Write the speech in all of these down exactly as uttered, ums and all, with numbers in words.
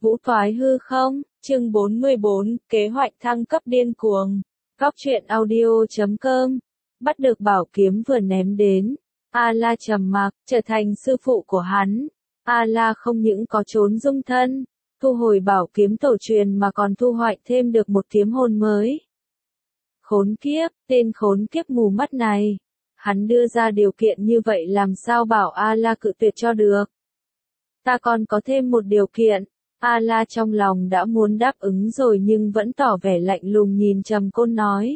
Vũ thoái hư không? Chương bốn mươi bốn, kế hoạch thăng cấp điên cuồng. Góc truyện audio chấm com. Bắt được bảo kiếm vừa ném đến. A-la trầm mặc, trở thành sư phụ của hắn. A-la không những có trốn dung thân, thu hồi bảo kiếm tổ truyền mà còn thu hoạch thêm được một kiếm hồn mới. Khốn kiếp, tên khốn kiếp mù mắt này. Hắn đưa ra điều kiện như vậy làm sao bảo A-la cự tuyệt cho được. Ta còn có thêm một điều kiện. A-la trong lòng đã muốn đáp ứng rồi nhưng vẫn tỏ vẻ lạnh lùng nhìn Trầm Côn nói.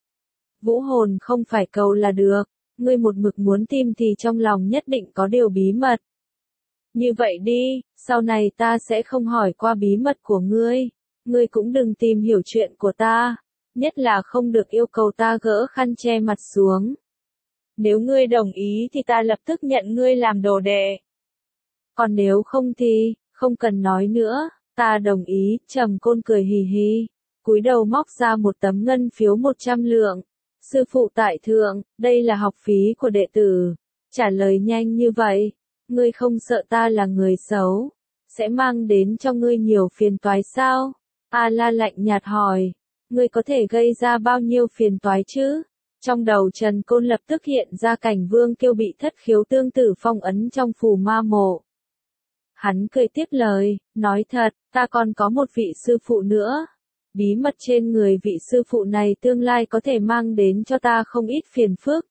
Vũ hồn không phải cầu là được, ngươi một mực muốn tìm thì trong lòng nhất định có điều bí mật. Như vậy đi, sau này ta sẽ không hỏi qua bí mật của ngươi, ngươi cũng đừng tìm hiểu chuyện của ta, nhất là không được yêu cầu ta gỡ khăn che mặt xuống. Nếu ngươi đồng ý thì ta lập tức nhận ngươi làm đồ đệ. Còn nếu không thì, không cần nói nữa, ta đồng ý. Trầm Côn cười hì hì, cúi đầu móc ra một tấm ngân phiếu một trăm lượng. Sư phụ tại thượng, đây là học phí của đệ tử. Trả lời nhanh như vậy, ngươi không sợ ta là người xấu, sẽ mang đến cho ngươi nhiều phiền toái sao? A-la lạnh nhạt hỏi, ngươi có thể gây ra bao nhiêu phiền toái chứ? Trong đầu Trần Côn lập tức hiện ra cảnh Vương Kiêu bị thất khiếu tương tử phong ấn trong phù ma mộ. Hắn cười tiếp lời, nói thật, ta còn có một vị sư phụ nữa. Bí mật trên người vị sư phụ này tương lai có thể mang đến cho ta không ít phiền phức.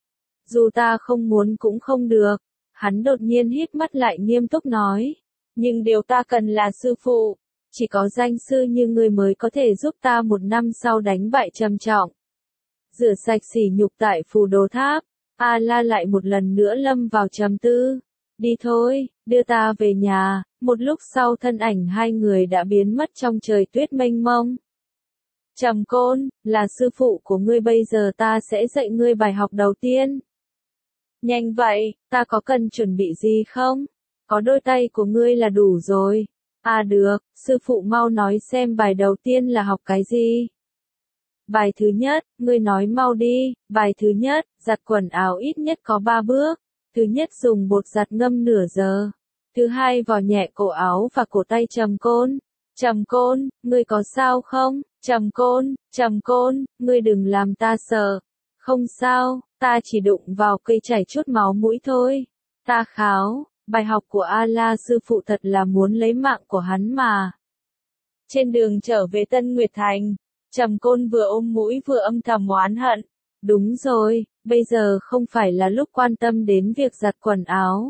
Dù ta không muốn cũng không được. Hắn đột nhiên híp mắt lại nghiêm túc nói. Nhưng điều ta cần là sư phụ. Chỉ có danh sư như ngươi mới có thể giúp ta một năm sau đánh bại Trầm Trọng. Rửa sạch sỉ nhục tại phù đồ tháp. A-la lại một lần nữa lâm vào trầm tư. Đi thôi, đưa ta về nhà. Một lúc sau thân ảnh hai người đã biến mất trong trời tuyết mênh mông. Trầm Côn, là sư phụ của ngươi, bây giờ ta sẽ dạy ngươi bài học đầu tiên. Nhanh vậy, ta có cần chuẩn bị gì không? Có đôi tay của ngươi là đủ rồi. À được, sư phụ mau nói xem bài đầu tiên là học cái gì? Bài thứ nhất, ngươi nói mau đi. Bài thứ nhất, giặt quần áo ít nhất có ba bước. Thứ nhất dùng bột giặt ngâm nửa giờ. Thứ hai vò nhẹ cổ áo và cổ tay Trầm Côn. Trầm Côn, ngươi có sao không? Trầm Côn, Trầm Côn, ngươi đừng làm ta sợ. Không sao, ta chỉ đụng vào cây chảy chút máu mũi thôi. Ta kháo, bài học của A-la sư phụ thật là muốn lấy mạng của hắn mà. Trên đường trở về Tân Nguyệt Thành, Trầm Côn vừa ôm mũi vừa âm thầm oán hận. Đúng rồi, bây giờ không phải là lúc quan tâm đến việc giặt quần áo.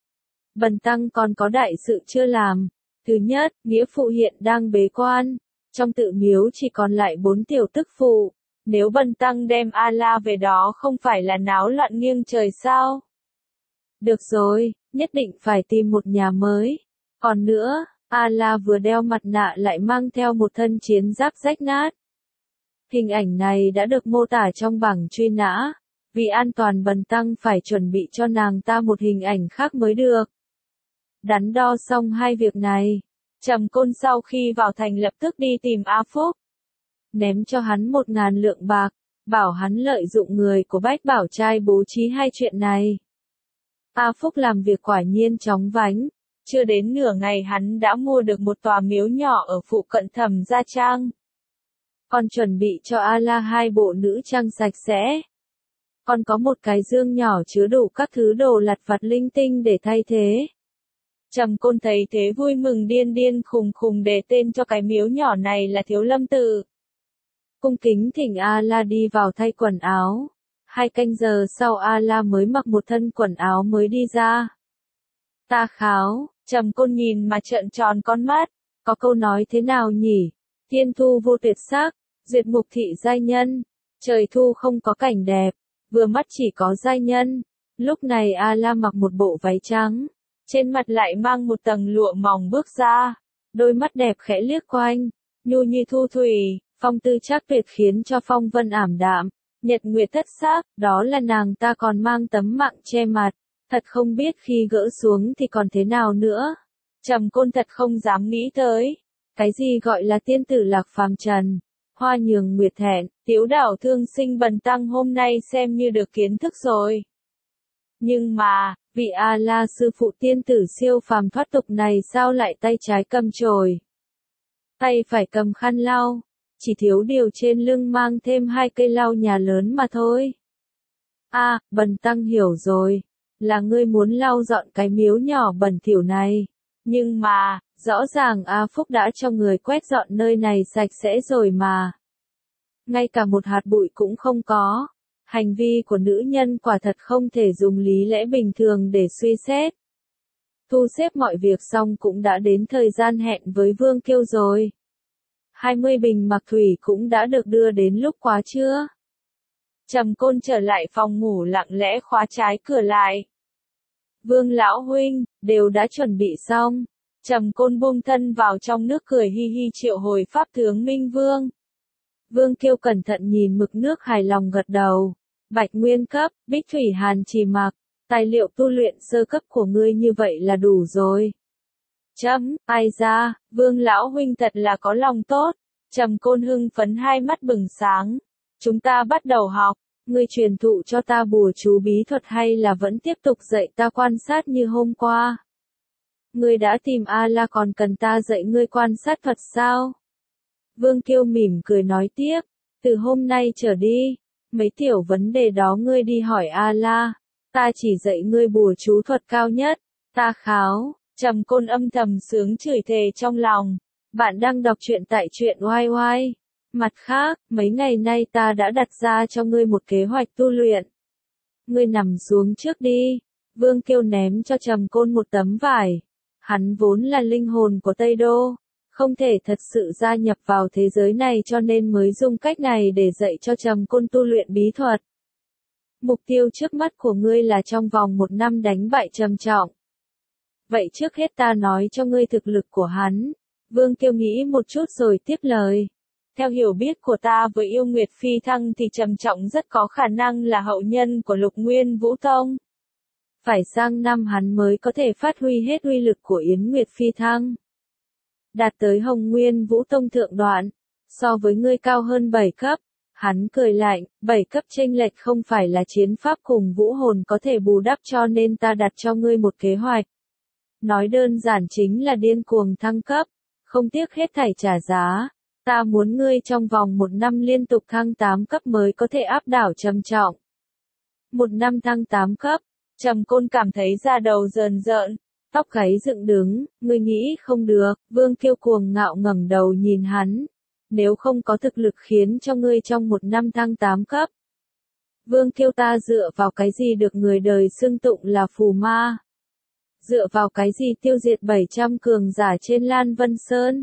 Bần tăng còn có đại sự chưa làm. Thứ nhất, nghĩa phụ hiện đang bế quan. Trong tự miếu chỉ còn lại bốn tiểu tức phụ. Nếu bần tăng đem A-la về đó không phải là náo loạn nghiêng trời sao? Được rồi, nhất định phải tìm một nhà mới. Còn nữa, A-la vừa đeo mặt nạ lại mang theo một thân chiến giáp rách nát. Hình ảnh này đã được mô tả trong bảng truy nã. Vì an toàn bần tăng phải chuẩn bị cho nàng ta một hình ảnh khác mới được. Đắn đo xong hai việc này, Trầm Côn sau khi vào thành lập tức đi tìm A Phúc. Ném cho hắn một ngàn lượng bạc, bảo hắn lợi dụng người của Bách Bảo Trai bố trí hai chuyện này. A Phúc làm việc quả nhiên chóng vánh, chưa đến nửa ngày hắn đã mua được một tòa miếu nhỏ ở phụ cận Thẩm Gia Trang. Còn chuẩn bị cho A-la hai bộ nữ trang sạch sẽ. Còn có một cái dương nhỏ chứa đủ các thứ đồ lặt vặt linh tinh để thay thế. Trầm Côn thấy thế vui mừng điên điên khùng khùng để tên cho cái miếu nhỏ này là Thiếu Lâm Tự. Cung kính thỉnh A-la đi vào thay quần áo. Hai canh giờ sau A-la mới mặc một thân quần áo mới đi ra. Ta kháo, Trầm Côn nhìn mà trợn tròn con mắt. Có câu nói thế nào nhỉ? Thiên thu vô tuyệt sắc, duyệt mục thị giai nhân. Trời thu không có cảnh đẹp, vừa mắt chỉ có giai nhân. Lúc này A-la mặc một bộ váy trắng. Trên mặt lại mang một tầng lụa mỏng bước ra. Đôi mắt đẹp khẽ liếc quanh, nhu như thu thủy, phong tư trác tuyệt khiến cho phong vân ảm đạm. Nhật nguyệt thất sắc, đó là nàng ta còn mang tấm mạng che mặt. Thật không biết khi gỡ xuống thì còn thế nào nữa. Trầm Côn thật không dám nghĩ tới. Cái gì gọi là tiên tử lạc phàm trần. Hoa nhường nguyệt thẹn, tiếu đảo thương sinh bần tăng hôm nay xem như được kiến thức rồi. Nhưng mà, Vị A-la sư phụ tiên tử siêu phàm thoát tục này sao lại tay trái cầm chổi, tay phải cầm khăn lau, chỉ thiếu điều trên lưng mang thêm hai cây lau nhà lớn mà thôi. A, à, bần tăng hiểu rồi, là ngươi muốn lau dọn cái miếu nhỏ bẩn thỉu này. Nhưng mà, rõ ràng A Phúc đã cho người quét dọn nơi này sạch sẽ rồi mà. Ngay cả một hạt bụi cũng không có. Hành vi của nữ nhân quả thật không thể dùng lý lẽ bình thường để suy xét. Thu xếp mọi việc xong cũng đã đến thời gian hẹn với Vương Kiêu rồi. hai mươi bình mặc thủy cũng đã được đưa đến lúc quá trưa. Trầm Côn trở lại phòng ngủ lặng lẽ khóa trái cửa lại. Vương lão huynh, đều đã chuẩn bị xong. Trầm Côn buông thân vào trong nước cười hi hi triệu hồi pháp tướng Minh Vương. Vương Kiêu cẩn thận nhìn mực nước hài lòng gật đầu. Bạch Nguyên cấp, Bích Thủy Hàn Chỉ Mặc, tài liệu tu luyện sơ cấp của ngươi như vậy là đủ rồi. Chấm, ai ra, Vương lão huynh thật là có lòng tốt. Trầm Côn hưng phấn hai mắt bừng sáng. Chúng ta bắt đầu học, ngươi truyền thụ cho ta bùa chú bí thuật hay là vẫn tiếp tục dạy ta quan sát như hôm qua? Ngươi đã tìm A-la còn cần ta dạy ngươi quan sát thuật sao? Vương Kiêu mỉm cười nói tiếp, từ hôm nay trở đi, mấy tiểu vấn đề đó ngươi đi hỏi A-la, ta chỉ dạy ngươi bùa chú thuật cao nhất, ta kháo. Trầm Côn âm thầm sướng chửi thề trong lòng. Bạn đang đọc truyện tại truyện oai oai. Mặt khác, mấy ngày nay ta đã đặt ra cho ngươi một kế hoạch tu luyện. Ngươi nằm xuống trước đi. Vương Kiêu ném cho Trầm Côn một tấm vải. Hắn vốn là linh hồn của Tây Đô, không thể thật sự gia nhập vào thế giới này cho nên mới dùng cách này để dạy cho Trầm Côn tu luyện bí thuật. Mục tiêu trước mắt của ngươi là trong vòng một năm đánh bại Trầm Trọng. Vậy trước hết ta nói cho ngươi thực lực của hắn. Vương Kiêu nghĩ một chút rồi tiếp lời. Theo hiểu biết của ta với yêu Nguyệt Phi Thăng thì Trầm Trọng rất có khả năng là hậu nhân của Lục Nguyên Vũ Tông. Phải sang năm hắn mới có thể phát huy hết uy lực của Yến Nguyệt Phi Thăng. Đạt tới Hồng Nguyên Vũ Tông thượng đoạn, so với ngươi cao hơn bảy cấp. Hắn cười lạnh, bảy cấp chênh lệch không phải là chiến pháp cùng vũ hồn có thể bù đắp cho nên ta đặt cho ngươi một kế hoạch. Nói đơn giản chính là điên cuồng thăng cấp, không tiếc hết thảy trả giá. Ta muốn ngươi trong vòng một năm liên tục thăng tám cấp mới có thể áp đảo Trầm Trọng. Một năm thăng tám cấp, Trầm Côn cảm thấy da đầu rờn rợn, tóc gáy dựng đứng, ngươi nghĩ không được. Vương Kiêu cuồng ngạo ngẩng đầu nhìn hắn. Nếu không có thực lực khiến cho ngươi trong một năm thăng tám cấp. Vương Kiêu ta dựa vào cái gì được người đời xưng tụng là phù ma? Dựa vào cái gì tiêu diệt bảy trăm cường giả trên Lan Vân Sơn?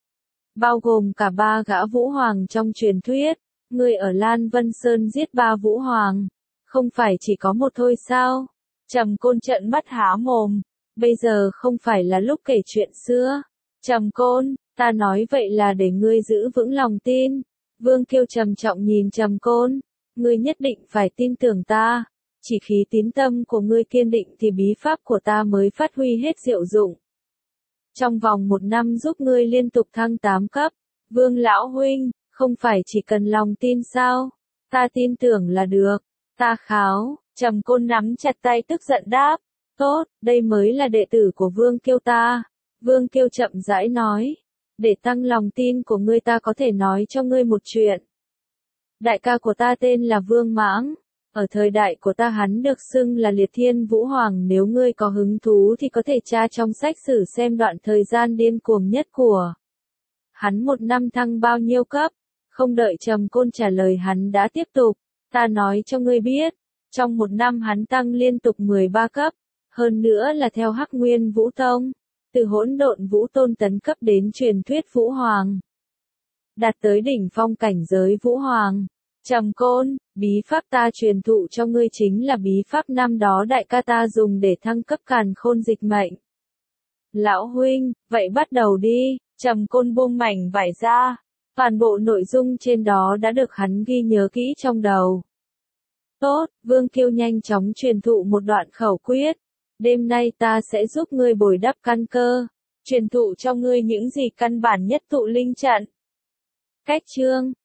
Bao gồm cả ba gã vũ hoàng trong truyền thuyết. Ngươi ở Lan Vân Sơn giết ba vũ hoàng. Không phải chỉ có một thôi sao? Trầm Côn trợn mắt há mồm. Bây giờ không phải là lúc kể chuyện xưa. Trầm Côn, ta nói vậy là để ngươi giữ vững lòng tin. Vương Kiêu trầm trọng nhìn Trầm Côn. Ngươi nhất định phải tin tưởng ta. Chỉ khí tín tâm của ngươi kiên định thì bí pháp của ta mới phát huy hết diệu dụng. Trong vòng một năm giúp ngươi liên tục thăng tám cấp. Vương lão huynh, không phải chỉ cần lòng tin sao? Ta tin tưởng là được. Ta kháo. Trầm Côn nắm chặt tay tức giận đáp. Tốt, đây mới là đệ tử của Vương Kiêu ta. Vương Kiêu chậm rãi nói. Để tăng lòng tin của ngươi ta có thể nói cho ngươi một chuyện. Đại ca của ta tên là Vương Mãng. Ở thời đại của ta hắn được xưng là Liệt Thiên Vũ Hoàng, nếu ngươi có hứng thú thì có thể tra trong sách sử xem đoạn thời gian điên cuồng nhất của hắn một năm thăng bao nhiêu cấp. Không đợi Trầm Côn trả lời hắn đã tiếp tục, ta nói cho ngươi biết, trong một năm hắn tăng liên tục mười ba cấp, hơn nữa là theo Hắc Nguyên Vũ Tông, từ hỗn độn vũ tôn tấn cấp đến truyền thuyết Vũ Hoàng. Đạt tới đỉnh phong cảnh giới Vũ Hoàng. Trầm Côn, bí pháp ta truyền thụ cho ngươi chính là bí pháp năm đó đại ca ta dùng để thăng cấp Càn Khôn Dịch Mệnh. Lão huynh, vậy bắt đầu đi. Trầm Côn buông mảnh vải ra. Toàn bộ nội dung trên đó đã được hắn ghi nhớ kỹ trong đầu. Tốt, Vương Kiêu nhanh chóng truyền thụ một đoạn khẩu quyết. Đêm nay ta sẽ giúp ngươi bồi đắp căn cơ. Truyền thụ cho ngươi những gì căn bản nhất tụ linh trận. Cách chương